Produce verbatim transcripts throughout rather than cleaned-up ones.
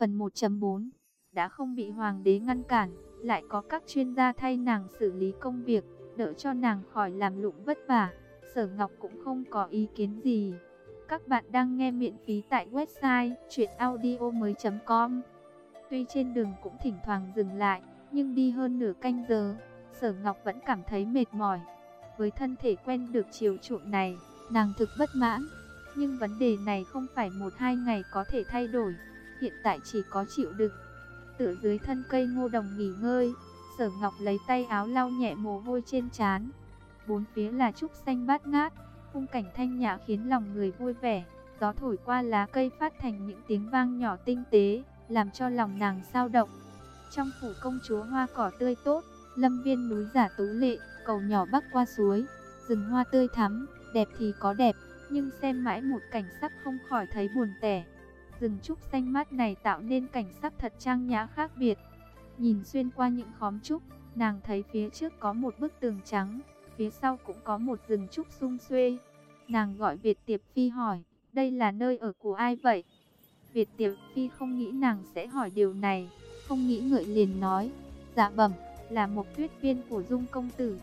Phần một chấm bốn. Đã không bị hoàng đế ngăn cản, lại có các chuyên gia thay nàng xử lý công việc, đỡ cho nàng khỏi làm lụng vất vả, Sở Ngọc cũng không có ý kiến gì. Các bạn đang nghe miễn phí tại website truyện audio mới chấm com. Tuy trên đường cũng thỉnh thoảng dừng lại, nhưng đi hơn nửa canh giờ, Sở Ngọc vẫn cảm thấy mệt mỏi. Với thân thể quen được chiều chuộng này, nàng thực bất mãn. Nhưng vấn đề này không phải một hai ngày có thể thay đổi, hiện tại chỉ có chịu đựng. Tựa dưới thân cây ngô đồng nghỉ ngơi, Sở Ngọc lấy tay áo lau nhẹ mồ hôi trên trán. Bốn phía là trúc xanh bát ngát, khung cảnh thanh nhã khiến lòng người vui vẻ. Gió thổi qua lá cây phát thành những tiếng vang nhỏ tinh tế, làm cho lòng nàng xao động. Trong phủ công chúa hoa cỏ tươi tốt, lâm viên núi giả tú lệ, cầu nhỏ bắc qua suối, rừng hoa tươi thắm, đẹp thì có đẹp, nhưng xem mãi một cảnh sắc không khỏi thấy buồn tẻ. Rừng trúc xanh mát này tạo nên cảnh sắc thật trang nhã khác biệt. Nhìn xuyên qua những khóm trúc, nàng thấy phía trước có một bức tường trắng, phía sau cũng có một rừng trúc sum xuê. Nàng gọi Việt Tiệp Phi hỏi, đây là nơi ở của ai vậy? Việt Tiệp Phi không nghĩ nàng sẽ hỏi điều này, không nghĩ ngợi liền nói, dạ bẩm, là một tuyết viên của Dung công tử.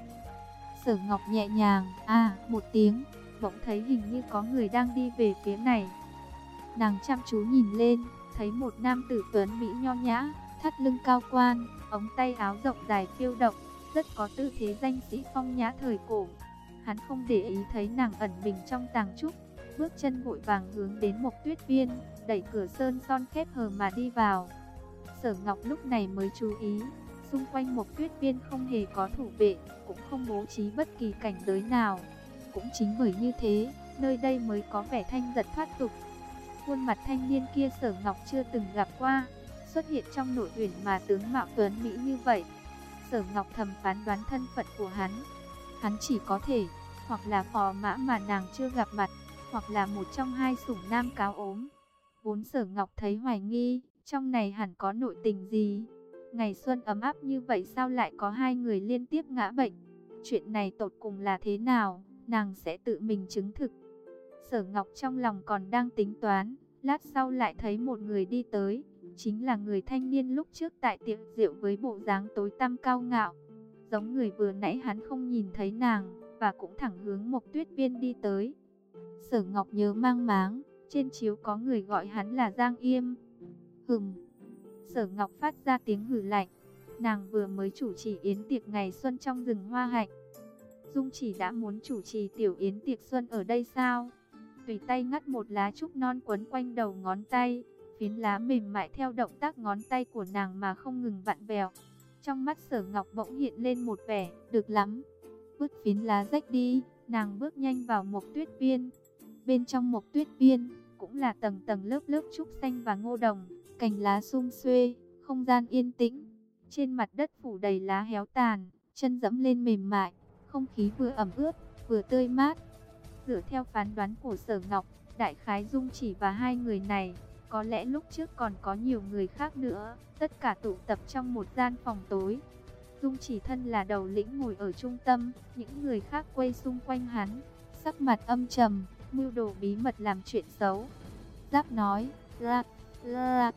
Sở Ngọc nhẹ nhàng, à, một tiếng, bỗng thấy hình như có người đang đi về phía này. Nàng chăm chú nhìn lên, thấy một nam tử tuấn mỹ nho nhã, thắt lưng cao quan, ống tay áo rộng dài phiêu động, rất có tư thế danh sĩ phong nhã thời cổ. Hắn không để ý thấy nàng ẩn mình trong tàng trúc, bước chân vội vàng hướng đến Mộc Tuyết Viên, đẩy cửa sơn son khép hờ mà đi vào. Sở Ngọc lúc này mới chú ý, xung quanh Mộc Tuyết Viên không hề có thủ vệ, cũng không bố trí bất kỳ cảnh giới nào. Cũng chính bởi như thế, nơi đây mới có vẻ thanh giật thoát tục. Khuôn mặt thanh niên kia Sở Ngọc chưa từng gặp qua, xuất hiện trong nội uyển mà tướng mạo tuấn mỹ như vậy. Sở Ngọc thầm phán đoán thân phận của hắn. Hắn chỉ có thể, hoặc là phò mã mà nàng chưa gặp mặt, hoặc là một trong hai sủng nam cáo ốm. Vốn Sở Ngọc thấy hoài nghi, trong này hẳn có nội tình gì. Ngày xuân ấm áp như vậy sao lại có hai người liên tiếp ngã bệnh? Chuyện này tột cùng là thế nào, nàng sẽ tự mình chứng thực. Sở Ngọc trong lòng còn đang tính toán, lát sau lại thấy một người đi tới, chính là người thanh niên lúc trước tại tiệm rượu với bộ dáng tối tăm cao ngạo. Giống người vừa nãy hắn không nhìn thấy nàng, và cũng thẳng hướng Mộc Tuyết Viên đi tới. Sở Ngọc nhớ mang máng, trên chiếu có người gọi hắn là Giang Yêm. Hừm. Sở Ngọc phát ra tiếng hừ lạnh. Nàng vừa mới chủ trì yến tiệc ngày xuân trong rừng hoa hạnh. Dung Chỉ đã muốn chủ trì tiểu yến tiệc xuân ở đây sao? Tùy tay ngắt một lá trúc non quấn quanh đầu ngón tay, phiến lá mềm mại theo động tác ngón tay của nàng mà không ngừng vặn vẹo. Trong mắt Sở Ngọc bỗng hiện lên một vẻ, được lắm. Vứt phiến lá rách đi, nàng bước nhanh vào Mộc Tuyết Viên. Bên trong Mộc Tuyết Viên, cũng là tầng tầng lớp lớp trúc xanh và ngô đồng, cành lá sum xuê, không gian yên tĩnh. Trên mặt đất phủ đầy lá héo tàn, chân dẫm lên mềm mại, không khí vừa ẩm ướt, vừa tươi mát. Dựa theo phán đoán của Sở Ngọc, đại khái Dung Chỉ và hai người này, có lẽ lúc trước còn có nhiều người khác nữa, tất cả tụ tập trong một gian phòng tối. Dung Chỉ thân là đầu lĩnh ngồi ở trung tâm, những người khác quay xung quanh hắn, sắc mặt âm trầm, mưu đồ bí mật làm chuyện xấu. Giáp nói, ra, ra,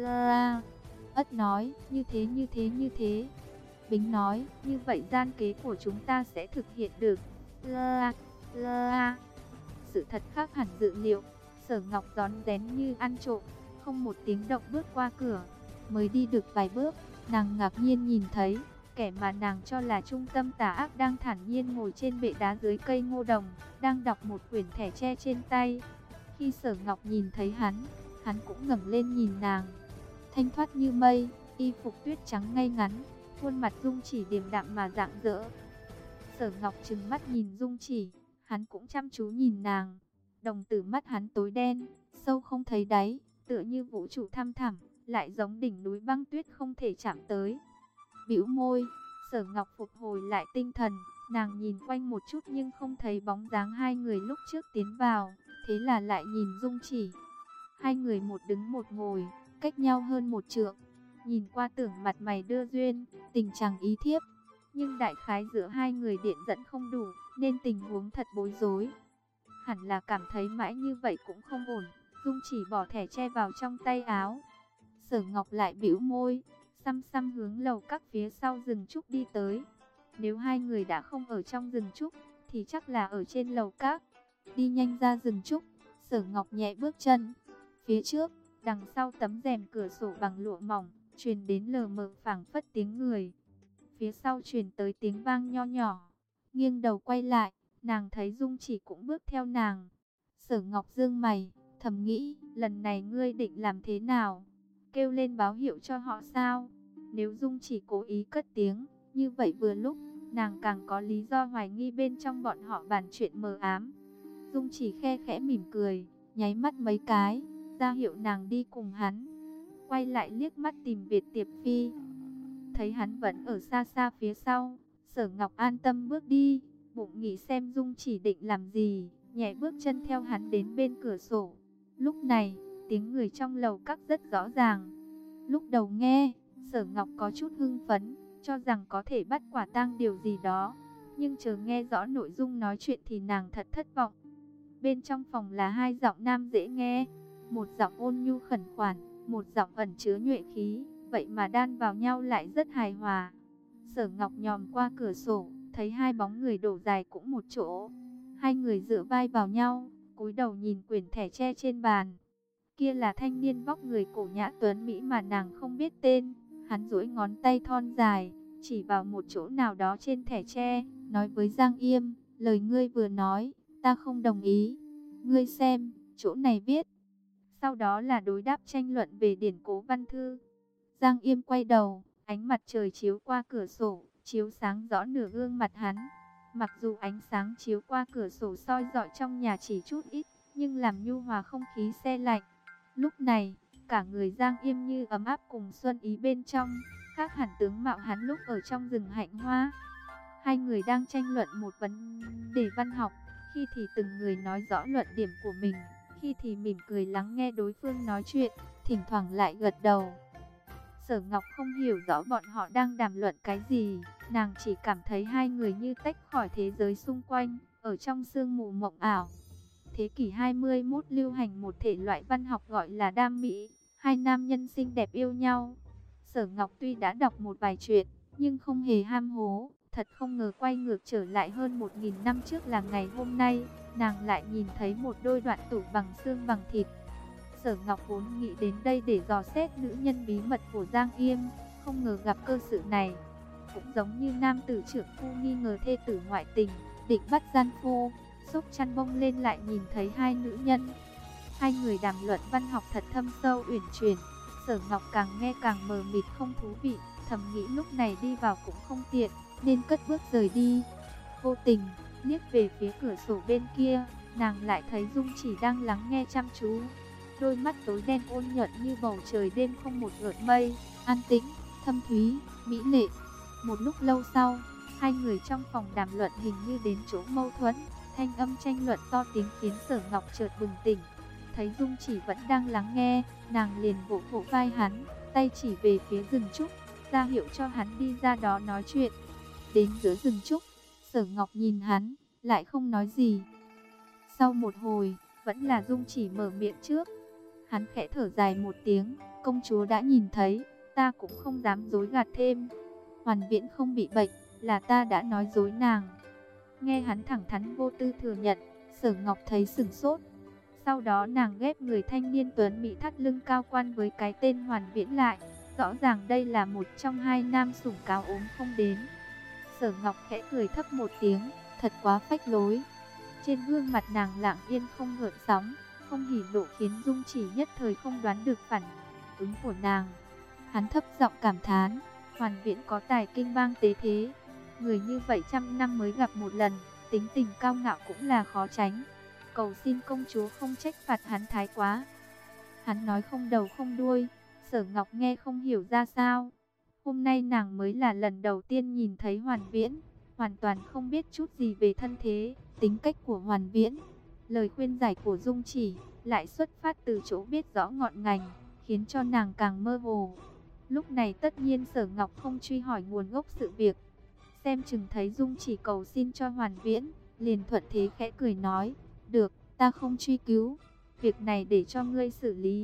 ra. Ất nói, như thế như thế như thế. Bính nói, như vậy gian kế của chúng ta sẽ thực hiện được. La, la. Sự thật khác hẳn dự liệu. Sở Ngọc rón rén như ăn trộm, không một tiếng động bước qua cửa. Mới đi được vài bước, nàng ngạc nhiên nhìn thấy kẻ mà nàng cho là trung tâm tà ác đang thản nhiên ngồi trên bệ đá dưới cây ngô đồng, đang đọc một quyển thẻ tre trên tay. Khi Sở Ngọc nhìn thấy hắn, hắn cũng ngẩng lên nhìn nàng. Thanh thoát như mây, y phục tuyết trắng ngay ngắn, khuôn mặt Dung Chỉ điềm đạm mà rạng rỡ. Sở Ngọc trừng mắt nhìn Dung Chỉ, hắn cũng chăm chú nhìn nàng. Đồng tử mắt hắn tối đen, sâu không thấy đáy, tựa như vũ trụ thăm thẳm, lại giống đỉnh núi băng tuyết không thể chạm tới. Bĩu môi, Sở Ngọc phục hồi lại tinh thần, nàng nhìn quanh một chút nhưng không thấy bóng dáng hai người lúc trước tiến vào, thế là lại nhìn Dung Chỉ. Hai người một đứng một ngồi, cách nhau hơn một trượng, nhìn qua tưởng mặt mày đưa duyên, tình chẳng ý thiếp. Nhưng đại khái giữa hai người điện dẫn không đủ, nên tình huống thật bối rối. Hẳn là cảm thấy mãi như vậy cũng không ổn, Dung Chỉ bỏ thẻ tre vào trong tay áo. Sở Ngọc lại bĩu môi, xăm xăm hướng lầu các phía sau rừng trúc đi tới. Nếu hai người đã không ở trong rừng trúc, thì chắc là ở trên lầu các. Đi nhanh ra rừng trúc, Sở Ngọc nhẹ bước chân. Phía trước, đằng sau tấm rèm cửa sổ bằng lụa mỏng, truyền đến lờ mờ phảng phất tiếng người. Phía sau truyền tới tiếng vang nho nhỏ. Nghiêng đầu quay lại, nàng thấy Dung Chỉ cũng bước theo nàng. Sở Ngọc dương mày, thầm nghĩ, lần này ngươi định làm thế nào? Kêu lên báo hiệu cho họ sao? Nếu Dung Chỉ cố ý cất tiếng, như vậy vừa lúc, nàng càng có lý do hoài nghi bên trong bọn họ bàn chuyện mờ ám. Dung Chỉ khe khẽ mỉm cười, nháy mắt mấy cái, ra hiệu nàng đi cùng hắn. Quay lại liếc mắt tìm Việt Tiệp Phi. Thấy hắn vẫn ở xa xa phía sau, Sở Ngọc an tâm bước đi, bụng nghĩ xem Dung Chỉ định làm gì, nhẹ bước chân theo hắn đến bên cửa sổ. Lúc này, tiếng người trong lầu các rất rõ ràng. Lúc đầu nghe, Sở Ngọc có chút hưng phấn, cho rằng có thể bắt quả tang điều gì đó. Nhưng chờ nghe rõ nội dung nói chuyện thì nàng thật thất vọng. Bên trong phòng là hai giọng nam dễ nghe, một giọng ôn nhu khẩn khoản, một giọng ẩn chứa nhuệ khí, vậy mà đan vào nhau lại rất hài hòa. Sở Ngọc nhòm qua cửa sổ, thấy hai bóng người đổ dài cũng một chỗ. Hai người dựa vai vào nhau, cúi đầu nhìn quyển thẻ tre trên bàn. Kia là thanh niên vóc người cổ nhã tuấn mỹ mà nàng không biết tên. Hắn duỗi ngón tay thon dài, chỉ vào một chỗ nào đó trên thẻ tre, nói với Giang Yêm, lời ngươi vừa nói, ta không đồng ý. Ngươi xem, chỗ này viết. Sau đó là đối đáp tranh luận về điển cố văn thư. Giang Yêm quay đầu, ánh mặt trời chiếu qua cửa sổ, chiếu sáng rõ nửa gương mặt hắn. Mặc dù ánh sáng chiếu qua cửa sổ soi rọi trong nhà chỉ chút ít, nhưng làm nhu hòa không khí se lạnh. Lúc này, cả người Giang Yêm như ấm áp cùng xuân ý bên trong, khác hẳn tướng mạo hắn lúc ở trong rừng hạnh hoa. Hai người đang tranh luận một vấn đề văn học, khi thì từng người nói rõ luận điểm của mình, khi thì mỉm cười lắng nghe đối phương nói chuyện, thỉnh thoảng lại gật đầu. Sở Ngọc không hiểu rõ bọn họ đang đàm luận cái gì, nàng chỉ cảm thấy hai người như tách khỏi thế giới xung quanh, ở trong sương mù mộng ảo. Thế kỷ hai mươi mốt lưu hành một thể loại văn học gọi là đam mỹ, hai nam nhân xinh đẹp yêu nhau. Sở Ngọc tuy đã đọc một vài chuyện, nhưng không hề ham hố, thật không ngờ quay ngược trở lại hơn một nghìn năm trước là ngày hôm nay, nàng lại nhìn thấy một đôi đoạn tủ bằng xương bằng thịt. Sở Ngọc vốn nghĩ đến đây để dò xét nữ nhân bí mật của Giang Yêm, không ngờ gặp cơ sự này. Cũng giống như nam tử trưởng phu nghi ngờ thê tử ngoại tình, định bắt gian phu, xốc chăn bông lên lại nhìn thấy hai nữ nhân. Hai người đàm luận văn học thật thâm sâu uyển chuyển, Sở Ngọc càng nghe càng mờ mịt không thú vị, thầm nghĩ lúc này đi vào cũng không tiện, nên cất bước rời đi. Vô tình, liếc về phía cửa sổ bên kia, nàng lại thấy Dung Chỉ đang lắng nghe chăm chú. Đôi mắt tối đen ôn nhuận như bầu trời đêm không một gợn mây, an tĩnh, thâm thúy, mỹ lệ. Một lúc lâu sau, hai người trong phòng đàm luận hình như đến chỗ mâu thuẫn, thanh âm tranh luận to tiếng khiến Sở Ngọc chợt bừng tỉnh. Thấy Dung Chỉ vẫn đang lắng nghe, nàng liền vỗ vỗ vai hắn, tay chỉ về phía rừng trúc, ra hiệu cho hắn đi ra đó nói chuyện. Đến giữa rừng trúc, Sở Ngọc nhìn hắn, lại không nói gì. Sau một hồi, vẫn là Dung Chỉ mở miệng trước. Hắn khẽ thở dài một tiếng, công chúa đã nhìn thấy, ta cũng không dám dối gạt thêm. Hoàn Viễn không bị bệnh, là ta đã nói dối nàng. Nghe hắn thẳng thắn vô tư thừa nhận, Sở Ngọc thấy sửng sốt. Sau đó nàng ghép người thanh niên tuấn mỹ thắt lưng cao quan với cái tên Hoàn Viễn lại. Rõ ràng đây là một trong hai nam sủng cáo ốm không đến. Sở Ngọc khẽ cười thấp một tiếng, thật quá phách lối. Trên gương mặt nàng lặng yên không gợn sóng, không hỉ nộ khiến Dung Chỉ nhất thời không đoán được phản ứng của nàng. Hắn thấp giọng cảm thán, Hoàn Viễn có tài kinh bang tế thế. Người như vậy trăm năm mới gặp một lần, tính tình cao ngạo cũng là khó tránh. Cầu xin công chúa không trách phạt hắn thái quá. Hắn nói không đầu không đuôi, Sở Ngọc nghe không hiểu ra sao. Hôm nay nàng mới là lần đầu tiên nhìn thấy Hoàn Viễn, hoàn toàn không biết chút gì về thân thế, tính cách của Hoàn Viễn. Lời khuyên giải của Dung Chỉ lại xuất phát từ chỗ biết rõ ngọn ngành, khiến cho nàng càng mơ hồ. Lúc này tất nhiên Sở Ngọc không truy hỏi nguồn gốc sự việc. Xem chừng thấy Dung Chỉ cầu xin cho Hoàn Viễn, liền thuận thế khẽ cười nói, được, ta không truy cứu, việc này để cho ngươi xử lý.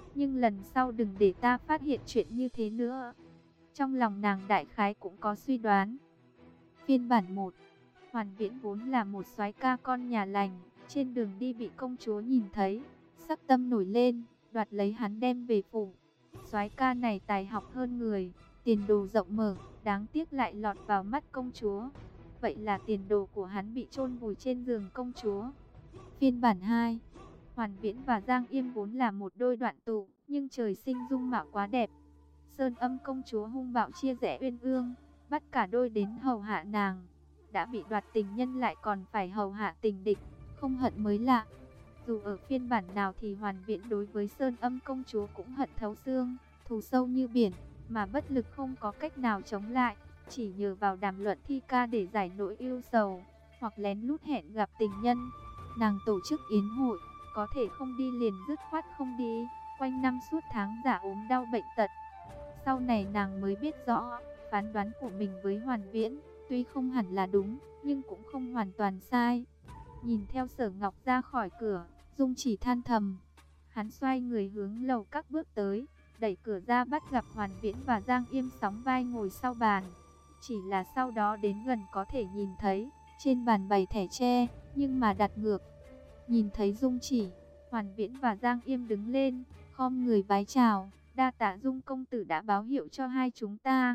nhưng lần sau đừng để ta phát hiện chuyện như thế nữa. Trong lòng nàng đại khái cũng có suy đoán. Phiên bản một. Hoàn Viễn vốn là một soái ca con nhà lành, trên đường đi bị công chúa nhìn thấy, sắc tâm nổi lên, đoạt lấy hắn đem về phủ. Soái ca này tài học hơn người, tiền đồ rộng mở, đáng tiếc lại lọt vào mắt công chúa. Vậy là tiền đồ của hắn bị chôn vùi trên giường công chúa. Phiên bản hai. Hoàn Viễn và Giang Yêm vốn là một đôi đoạn tụ, nhưng trời sinh dung mạo quá đẹp. Sơn Âm công chúa hung bạo chia rẽ uyên ương, bắt cả đôi đến hầu hạ nàng. Đã bị đoạt tình nhân lại còn phải hầu hạ tình địch, không hận mới lạ. Dù ở phiên bản nào thì Hoàn Viễn đối với Sơn Âm công chúa cũng hận thấu xương, thù sâu như biển, mà bất lực không có cách nào chống lại, chỉ nhờ vào đàm luận thi ca để giải nỗi ưu sầu, hoặc lén lút hẹn gặp tình nhân. Nàng tổ chức yến hội, có thể không đi liền dứt khoát không đi, quanh năm suốt tháng giả ốm đau bệnh tật. Sau này nàng mới biết rõ, phán đoán của mình với Hoàn Viễn, tuy không hẳn là đúng, nhưng cũng không hoàn toàn sai. Nhìn theo Sở Ngọc ra khỏi cửa, Dung Chỉ than thầm. Hắn xoay người hướng lầu các bước tới, đẩy cửa ra bắt gặp Hoàn Viễn và Giang Yêm sóng vai ngồi sau bàn. Chỉ là sau đó đến gần có thể nhìn thấy, trên bàn bày thẻ tre, nhưng mà đặt ngược. Nhìn thấy Dung Chỉ, Hoàn Viễn và Giang Yêm đứng lên, khom người vái chào, đa tạ Dung công tử đã báo hiệu cho hai chúng ta.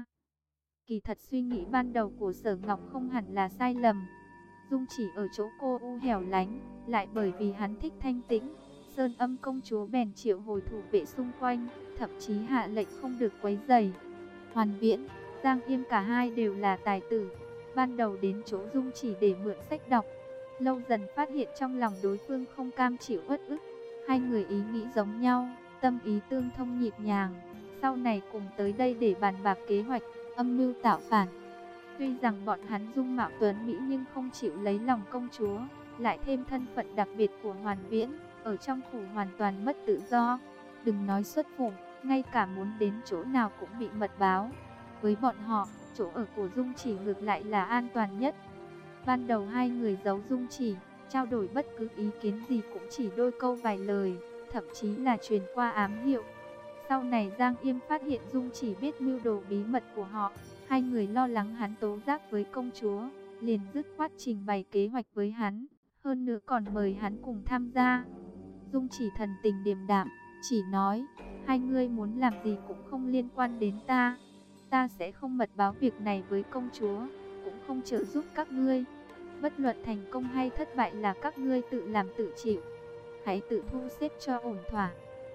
Kỳ thật suy nghĩ ban đầu của Sở Ngọc không hẳn là sai lầm. Dung Chỉ ở chỗ cô u hẻo lánh, lại bởi vì hắn thích thanh tĩnh, Sơn Âm công chúa bèn triệu hồi thủ vệ xung quanh, thậm chí hạ lệnh không được quấy rầy. Hoàn Viễn, Giang Yêm cả hai đều là tài tử, ban đầu đến chỗ Dung Chỉ để mượn sách đọc, lâu dần phát hiện trong lòng đối phương không cam chịu uất ức, hai người ý nghĩ giống nhau, tâm ý tương thông nhịp nhàng, sau này cùng tới đây để bàn bạc kế hoạch, âm mưu tạo phản. Tuy rằng bọn hắn dung mạo tuấn mỹ nhưng không chịu lấy lòng công chúa, lại thêm thân phận đặc biệt của Hoàn Viễn, ở trong phủ hoàn toàn mất tự do. Đừng nói xuất phủ, ngay cả muốn đến chỗ nào cũng bị mật báo. Với bọn họ, chỗ ở của Dung Chỉ ngược lại là an toàn nhất. Ban đầu hai người giấu Dung Chỉ, trao đổi bất cứ ý kiến gì cũng chỉ đôi câu vài lời, thậm chí là truyền qua ám hiệu. Sau này Giang Yêm phát hiện Dung Chỉ biết mưu đồ bí mật của họ, hai người lo lắng hắn tố giác với công chúa, liền dứt khoát trình bày kế hoạch với hắn, hơn nữa còn mời hắn cùng tham gia. Dung Chỉ thần tình điềm đạm, chỉ nói, hai ngươi muốn làm gì cũng không liên quan đến ta, ta sẽ không mật báo việc này với công chúa, cũng không trợ giúp các ngươi. Bất luận thành công hay thất bại là các ngươi tự làm tự chịu, hãy tự thu xếp cho ổn thỏa.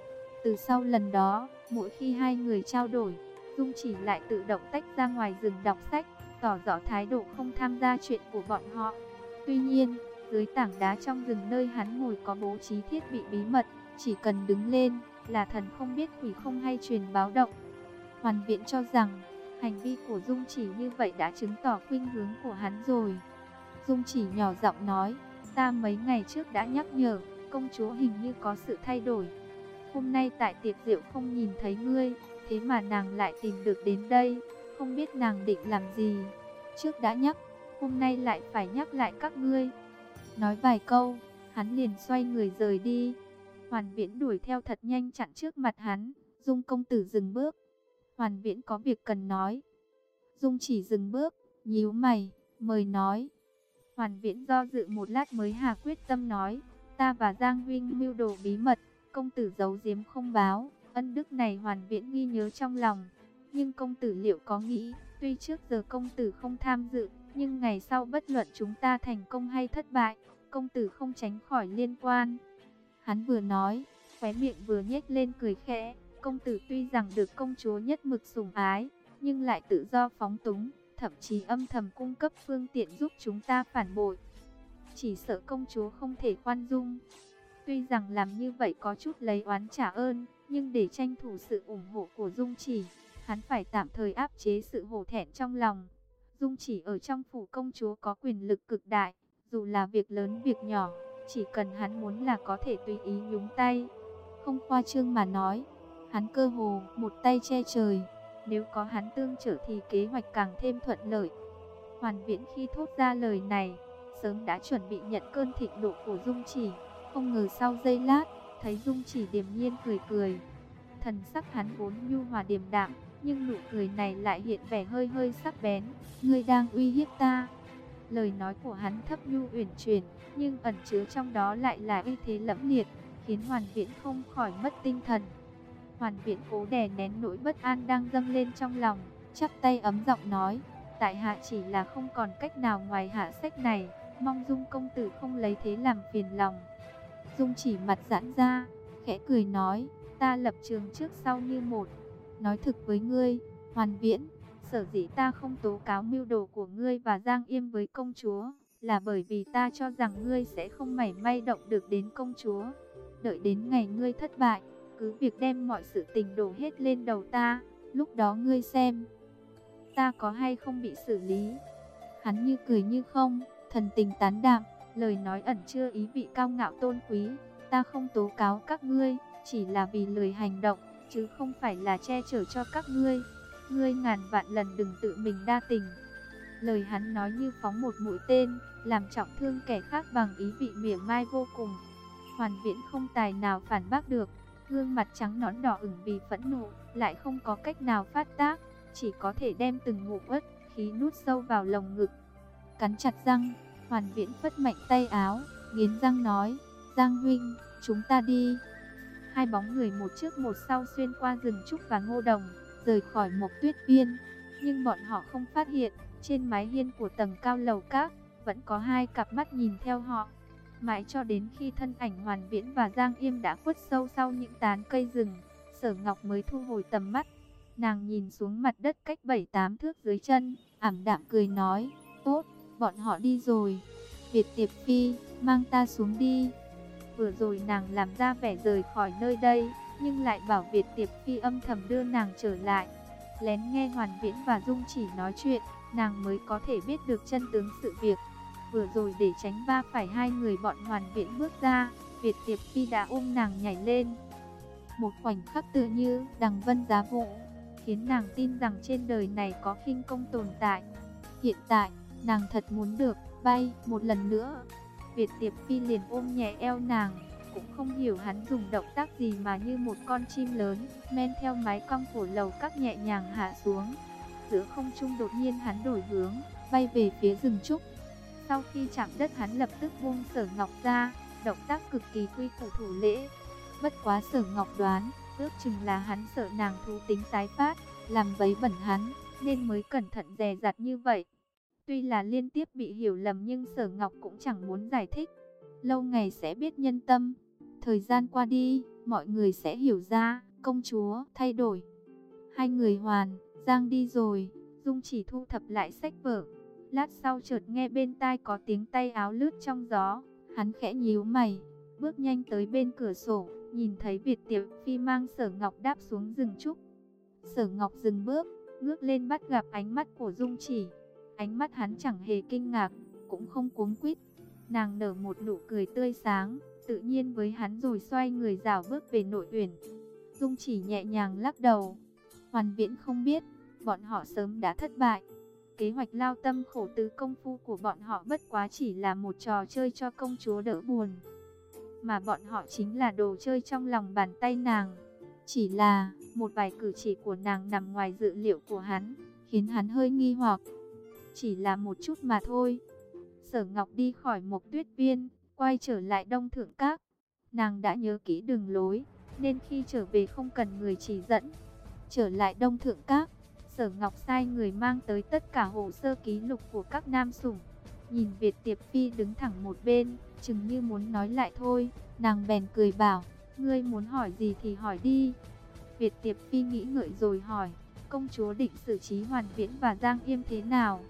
Từ sau lần đó, mỗi khi hai người trao đổi, Dung Chỉ lại tự động tách ra ngoài rừng đọc sách, tỏ rõ thái độ không tham gia chuyện của bọn họ. Tuy nhiên, dưới tảng đá trong rừng nơi hắn ngồi có bố trí thiết bị bí mật, chỉ cần đứng lên là thần không biết quỷ không hay truyền báo động. Hoàn Viễn cho rằng, hành vi của Dung Chỉ như vậy đã chứng tỏ khuynh hướng của hắn rồi. Dung Chỉ nhỏ giọng nói, ta mấy ngày trước đã nhắc nhở, công chúa hình như có sự thay đổi. Hôm nay tại tiệc rượu không nhìn thấy ngươi, thế mà nàng lại tìm được đến đây, không biết nàng định làm gì. Trước đã nhắc, hôm nay lại phải nhắc lại các ngươi. Nói vài câu, hắn liền xoay người rời đi. Hoàn Viễn đuổi theo thật nhanh chặn trước mặt hắn. Dung công tử dừng bước. Hoàn Viễn có việc cần nói. Dung Chỉ dừng bước, nhíu mày, mời nói. Hoàn Viễn do dự một lát mới hà quyết tâm nói, ta và Giang huynh mưu đồ bí mật, công tử giấu giếm không báo, ân đức này Hoàn Viễn ghi nhớ trong lòng. Nhưng công tử liệu có nghĩ, tuy trước giờ công tử không tham dự, nhưng ngày sau bất luận chúng ta thành công hay thất bại, công tử không tránh khỏi liên quan. Hắn vừa nói, khóe miệng vừa nhếch lên cười khẽ, công tử tuy rằng được công chúa nhất mực sủng ái, nhưng lại tự do phóng túng, thậm chí âm thầm cung cấp phương tiện giúp chúng ta phản bội. Chỉ sợ công chúa không thể khoan dung. Tuy rằng làm như vậy có chút lấy oán trả ơn, nhưng để tranh thủ sự ủng hộ của Dung Chỉ, hắn phải tạm thời áp chế sự hổ thẹn trong lòng. Dung Chỉ ở trong phủ công chúa có quyền lực cực đại, dù là việc lớn việc nhỏ, chỉ cần hắn muốn là có thể tùy ý nhúng tay. Không khoa trương mà nói, hắn cơ hồ một tay che trời, nếu có hắn tương trợ thì kế hoạch càng thêm thuận lợi. Hoàn Viễn khi thốt ra lời này, sớm đã chuẩn bị nhận cơn thịnh nộ của Dung Chỉ, không ngờ sau giây lát, thấy Dung Chỉ điềm nhiên cười cười. Thần sắc hắn vốn nhu hòa điềm đạm, nhưng nụ cười này lại hiện vẻ hơi hơi sắc bén. Ngươi đang uy hiếp ta. Lời nói của hắn thấp nhu uyển chuyển, nhưng ẩn chứa trong đó lại là uy thế lẫm liệt, khiến Hoàn Viễn không khỏi mất tinh thần. Hoàn Viễn cố đè nén nỗi bất an đang dâng lên trong lòng, chắp tay ấm giọng nói: tại hạ chỉ là không còn cách nào ngoài hạ sách này, mong Dung công tử không lấy thế làm phiền lòng. Dung Chỉ mặt giãn ra, khẽ cười nói: ta lập trường trước sau như một. Nói thực với ngươi, Hoàn Viễn, sở dĩ ta không tố cáo mưu đồ của ngươi và Giang Yêm với công chúa, là bởi vì ta cho rằng ngươi sẽ không mảy may động được đến công chúa. Đợi đến ngày ngươi thất bại, cứ việc đem mọi sự tình đổ hết lên đầu ta, lúc đó ngươi xem ta có hay không bị xử lý. Hắn như cười như không, thần tình tán đạm, lời nói ẩn chưa ý vị cao ngạo tôn quý. Ta không tố cáo các ngươi, chỉ là vì lười hành động, chứ không phải là che chở cho các ngươi. Ngươi ngàn vạn lần đừng tự mình đa tình. Lời hắn nói như phóng một mũi tên, làm trọng thương kẻ khác bằng ý vị mỉa mai vô cùng. Hoàn Viễn không tài nào phản bác được, gương mặt trắng nõn đỏ ửng vì phẫn nộ, lại không có cách nào phát tác, chỉ có thể đem từng ngụm uất khí nuốt sâu vào lồng ngực. Cắn chặt răng, Hoàn Viễn phất mạnh tay áo, nghiến răng nói: Giang huynh, chúng ta đi. Hai bóng người một trước một sau xuyên qua rừng trúc và ngô đồng, rời khỏi Mộc Tuyết Viên. Nhưng bọn họ không phát hiện, trên mái hiên của tầng cao lầu các, vẫn có hai cặp mắt nhìn theo họ. Mãi cho đến khi thân ảnh Hoàn Viễn và Giang Yêm đã khuất sâu sau những tán cây rừng, Sở Ngọc mới thu hồi tầm mắt. Nàng nhìn xuống mặt đất cách bảy tám thước dưới chân, ảm đạm cười nói: tốt, bọn họ đi rồi. Việt Tiệp Phi, mang ta xuống đi. Vừa rồi nàng làm ra vẻ rời khỏi nơi đây, nhưng lại bảo Việt Tiệp Phi âm thầm đưa nàng trở lại. Lén nghe Hoàn Viễn và Dung Chỉ nói chuyện, nàng mới có thể biết được chân tướng sự việc. Vừa rồi để tránh va phải hai người bọn Hoàn Viễn bước ra, Việt Tiệp Phi đã ôm nàng nhảy lên. Một khoảnh khắc tựa như đằng vân giá vũ, khiến nàng tin rằng trên đời này có khinh công tồn tại. Hiện tại, nàng thật muốn được bay một lần nữa. Việt Tiệp Phi liền ôm nhẹ eo nàng, cũng không hiểu hắn dùng động tác gì mà như một con chim lớn, men theo mái cong của lầu các nhẹ nhàng hạ xuống. Giữa không trung đột nhiên hắn đổi hướng, bay về phía rừng trúc. Sau khi chạm đất hắn lập tức buông Sở Ngọc ra, động tác cực kỳ quy củ thủ lễ. Bất quá Sở Ngọc đoán, ước chừng là hắn sợ nàng thú tính tái phát, làm vấy bẩn hắn, nên mới cẩn thận dè dặt như vậy. Tuy là liên tiếp bị hiểu lầm nhưng Sở Ngọc cũng chẳng muốn giải thích. Lâu ngày sẽ biết nhân tâm. Thời gian qua đi, mọi người sẽ hiểu ra, công chúa thay đổi. Hai người Hoàn, Giang đi rồi, Dung Chỉ thu thập lại sách vở. Lát sau chợt nghe bên tai có tiếng tay áo lướt trong gió. Hắn khẽ nhíu mày, bước nhanh tới bên cửa sổ, nhìn thấy Việt Tiệp Phi mang Sở Ngọc đáp xuống rừng trúc. Sở Ngọc dừng bước, ngước lên bắt gặp ánh mắt của Dung Chỉ. Ánh mắt hắn chẳng hề kinh ngạc, cũng không cuống quýt. Nàng nở một nụ cười tươi sáng, tự nhiên với hắn rồi xoay người rảo bước về nội uyển. Dung Chỉ nhẹ nhàng lắc đầu. Hoàn Viễn không biết, bọn họ sớm đã thất bại. Kế hoạch lao tâm khổ tứ công phu của bọn họ bất quá chỉ là một trò chơi cho công chúa đỡ buồn. Mà bọn họ chính là đồ chơi trong lòng bàn tay nàng. Chỉ là một vài cử chỉ của nàng nằm ngoài dự liệu của hắn, khiến hắn hơi nghi hoặc. Chỉ là một chút mà thôi. Sở Ngọc đi khỏi Mộc Tuyết Viên, quay trở lại Đông Thượng Các. Nàng đã nhớ kỹ đường lối, nên khi trở về không cần người chỉ dẫn. Trở lại Đông Thượng Các, Sở Ngọc sai người mang tới tất cả hồ sơ ký lục của các nam sủng. Nhìn Việt Tiệp Phi đứng thẳng một bên, chừng như muốn nói lại thôi, nàng bèn cười bảo: ngươi muốn hỏi gì thì hỏi đi. Việt Tiệp Phi nghĩ ngợi rồi hỏi: công chúa định xử trí Hoàn Viễn và Giang Yêm thế nào?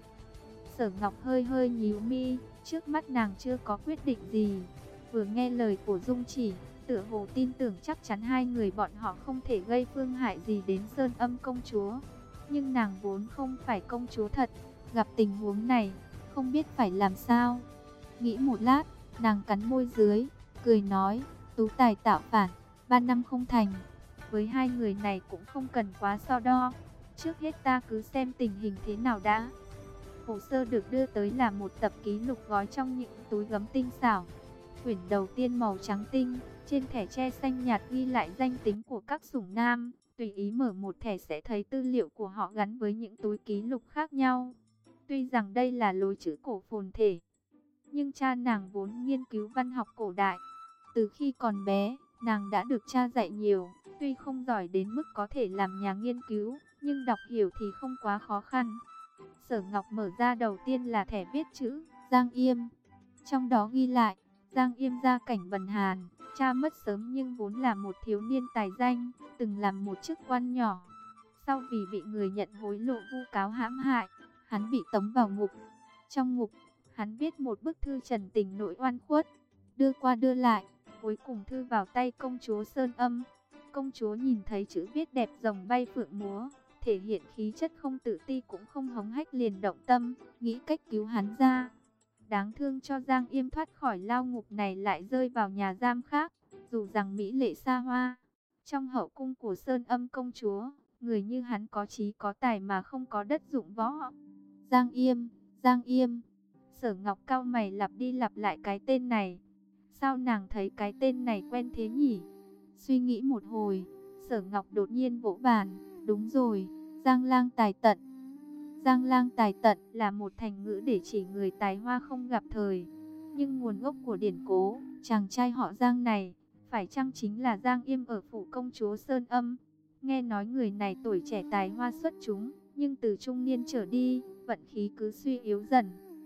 Sở Ngọc hơi hơi nhíu mi, trước mắt nàng chưa có quyết định gì. Vừa nghe lời của Dung Chỉ, tựa hồ tin tưởng chắc chắn hai người bọn họ không thể gây phương hại gì đến Sơn Âm công chúa. Nhưng nàng vốn không phải công chúa thật, gặp tình huống này, không biết phải làm sao. Nghĩ một lát, nàng cắn môi dưới, cười nói: tú tài tạo phản, ba năm không thành. Với hai người này cũng không cần quá so đo. Trước hết ta cứ xem tình hình thế nào đã. Hồ sơ được đưa tới là một tập ký lục gói trong những túi gấm tinh xảo. Quyển đầu tiên màu trắng tinh, Trên thẻ tre xanh nhạt ghi lại danh tính của các sủng nam, tùy ý mở một thẻ sẽ thấy tư liệu của họ gắn với những túi ký lục khác nhau. Tuy rằng đây là lối chữ cổ phồn thể, nhưng cha nàng vốn nghiên cứu văn học cổ đại. Từ khi còn bé, nàng đã được cha dạy nhiều, tuy không giỏi đến mức có thể làm nhà nghiên cứu, nhưng đọc hiểu thì không quá khó khăn. Sở Ngọc mở ra đầu tiên là thẻ viết chữ Giang Yêm. Trong đó ghi lại, Giang Yêm gia cảnh bần hàn, cha mất sớm nhưng vốn là một thiếu niên tài danh, từng làm một chức quan nhỏ. Sau vì bị người nhận hối lộ vu cáo hãm hại, hắn bị tống vào ngục. Trong ngục, hắn viết một bức thư trần tình nỗi oan khuất, đưa qua đưa lại, cuối cùng thư vào tay công chúa Sơn Âm. Công chúa nhìn thấy chữ viết đẹp rồng bay phượng múa, thể hiện khí chất không tự ti cũng không hống hách, liền động tâm, nghĩ cách cứu hắn ra. Đáng thương cho Giang Yêm thoát khỏi lao ngục này lại rơi vào nhà giam khác, dù rằng mỹ lệ xa hoa. Trong hậu cung của Sơn Âm công chúa, người như hắn có chí có tài mà không có đất dụng võ. Giang Yêm, Giang Yêm. Sở Ngọc cau mày lặp đi lặp lại cái tên này. Sao nàng thấy cái tên này quen thế nhỉ? Suy nghĩ một hồi, Sở Ngọc đột nhiên vỗ bàn. Đúng rồi, Giang Lang tài tận. Giang Lang tài tận là một thành ngữ để chỉ người tài hoa không gặp thời. Nhưng nguồn gốc của điển cố, chàng trai họ Giang này, phải chăng chính là Giang Yêm ở phủ công chúa Sơn Âm? Nghe nói người này tuổi trẻ tài hoa xuất chúng, nhưng từ trung niên trở đi, vận khí cứ suy yếu dần,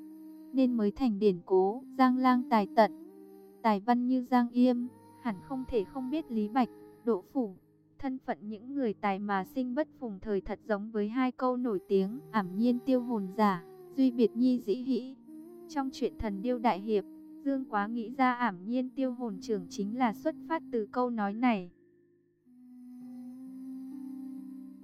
nên mới thành điển cố Giang Lang tài tận. Tài văn như Giang Yêm, hẳn không thể không biết Lý Bạch, Đỗ Phủ. Thân phận những người tài mà sinh bất phùng thời thật giống với hai câu nổi tiếng ảm nhiên tiêu hồn giả, duy biệt nhi dĩ hĩ. Trong truyện Thần Điêu Đại Hiệp, Dương Quá nghĩ ra ảm nhiên tiêu hồn trưởng chính là xuất phát từ câu nói này.